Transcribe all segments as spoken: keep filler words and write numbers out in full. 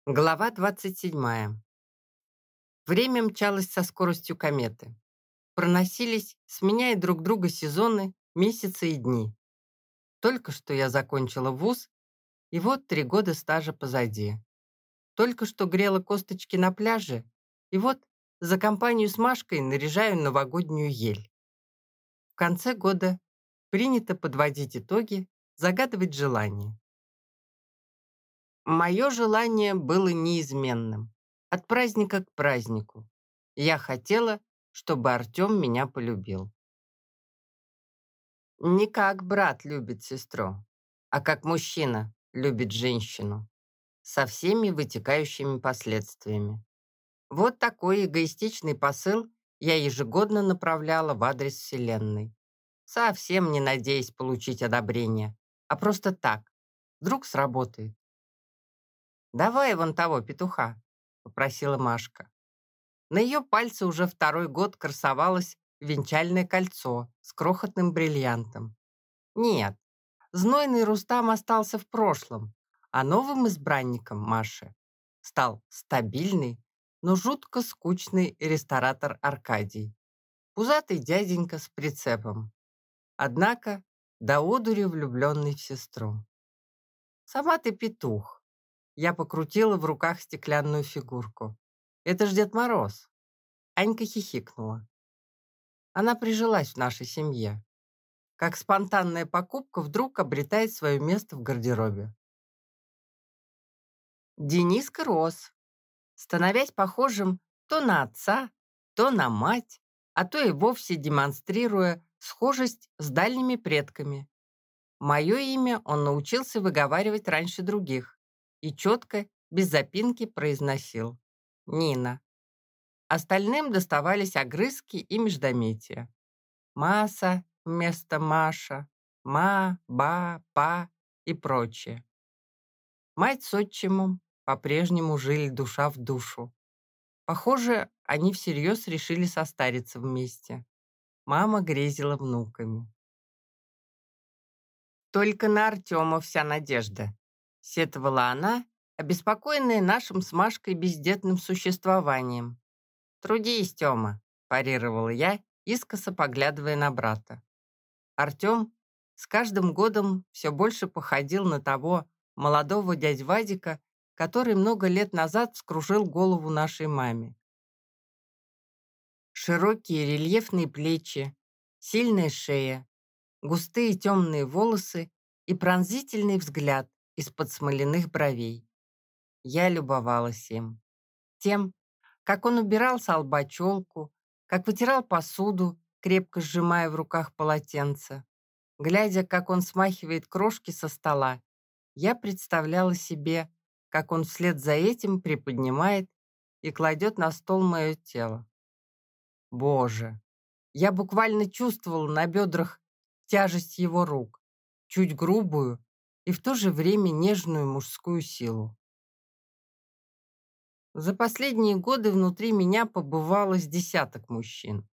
Глава двадцать седьмая. Время мчалось со скоростью кометы. Проносились, сменяя друг друга сезоны, месяцы и дни. Только что я закончила вуз, и вот три года стажа позади. Только что грела косточки на пляже, и вот за компанию с Машкой наряжаю новогоднюю ель. В конце года принято подводить итоги, загадывать желания. Мое желание было неизменным. От праздника к празднику. Я хотела, чтобы Артем меня полюбил. Не как брат любит сестру, а как мужчина любит женщину. Со всеми вытекающими последствиями. Вот такой эгоистичный посыл я ежегодно направляла в адрес Вселенной. Совсем не надеясь получить одобрение, а просто так. Вдруг сработает. «Давай вон того петуха», — попросила Машка. На ее пальце уже второй год красовалось венчальное кольцо с крохотным бриллиантом. Нет, знойный Рустам остался в прошлом, а новым избранником Маши стал стабильный, но жутко скучный ресторатор Аркадий. Пузатый дяденька с прицепом. Однако до одури влюбленный в сестру. «Сама ты петух». Я покрутила в руках стеклянную фигурку. «Это ж Дед Мороз». Анька хихикнула. Она прижилась в нашей семье. Как спонтанная покупка вдруг обретает свое место в гардеробе. Дениска рос, становясь похожим то на отца, то на мать, а то и вовсе демонстрируя схожесть с дальними предками. Мое имя он научился выговаривать раньше других и четко, без запинки произносил. Нина. Остальным доставались огрызки и междометия. Маса вместо Маша, ма, ба, па и прочее. Мать с отчимом по-прежнему жили душа в душу. Похоже, они всерьез решили состариться вместе. Мама грезила внуками. «Только на Артема вся надежда», — сетовала она, обеспокоенная нашим с Машкой бездетным существованием. «Трудись, Тёма», — парировала я, искоса поглядывая на брата. Артем с каждым годом все больше походил на того молодого дядь Вадика, который много лет назад вскружил голову нашей маме. Широкие рельефные плечи, сильная шея, густые темные волосы и пронзительный взгляд из-под смоляных бровей. Я любовалась им. Тем, как он убирал с лба челку, как вытирал посуду, крепко сжимая в руках полотенце. Глядя, как он смахивает крошки со стола, я представляла себе, как он вслед за этим приподнимает и кладет на стол мое тело. Боже! Я буквально чувствовала на бедрах тяжесть его рук, чуть грубую и в то же время нежную мужскую силу. За последние годы внутри меня побывало с десяток мужчин.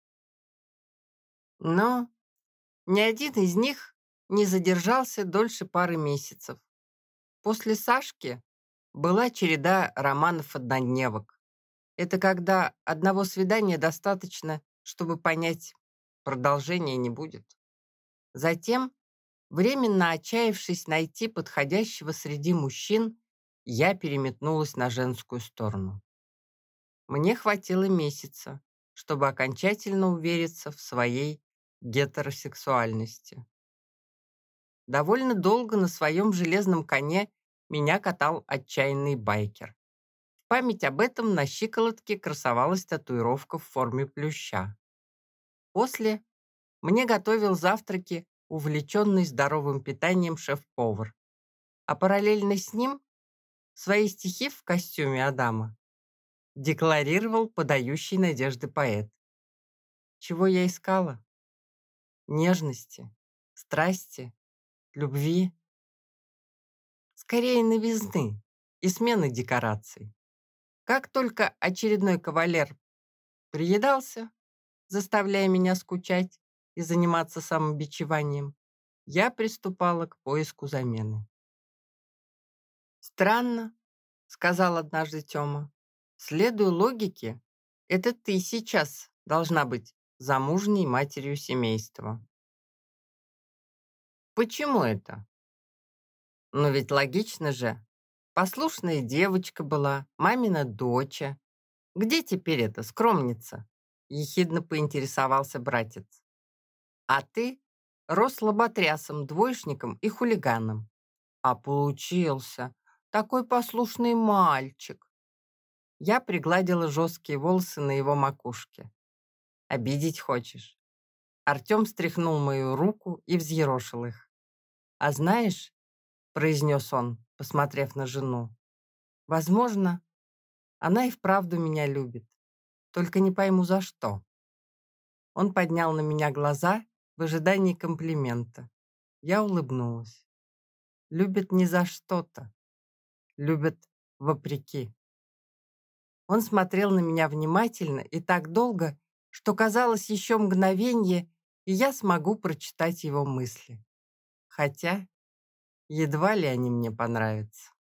Но ни один из них не задержался дольше пары месяцев. После Сашки была череда романов-однодневок. Это когда одного свидания достаточно, чтобы понять, продолжения не будет. Затем, временно отчаявшись найти подходящего среди мужчин, я переметнулась на женскую сторону. Мне хватило месяца, чтобы окончательно увериться в своей гетеросексуальности. Довольно долго на своем железном коне меня катал отчаянный байкер. В память об этом на щиколотке красовалась татуировка в форме плюща. После мне готовил завтраки увлеченный здоровым питанием шеф-повар, а параллельно с ним свои стихи в костюме Адама декларировал подающий надежды поэт. Чего я искала? Нежности, страсти, любви. Скорее новизны и смены декораций. Как только очередной кавалер приедался, заставляя меня скучать и заниматься самобичеванием, я приступала к поиску замены. Странно, сказал однажды Тёма. Следуя логике, это ты сейчас должна быть замужней матерью семейства. Почему это? Но ведь логично же. Послушная девочка была, мамина доча. Где теперь эта скромница? Ехидно поинтересовался братец. А ты рос лоботрясом, двоечником и хулиганом. А получился такой послушный мальчик. Я пригладила жесткие волосы на его макушке. Обидеть хочешь? Артем стряхнул мою руку и взъерошил их. А знаешь, произнес он, посмотрев на жену, возможно, она и вправду меня любит. Только не пойму, за что. Он поднял на меня глаза в ожидании комплимента. Я улыбнулась. Любит не за что-то. Любит вопреки. Он смотрел на меня внимательно и так долго, что казалось еще мгновенье, и я смогу прочитать его мысли. Хотя едва ли они мне понравятся.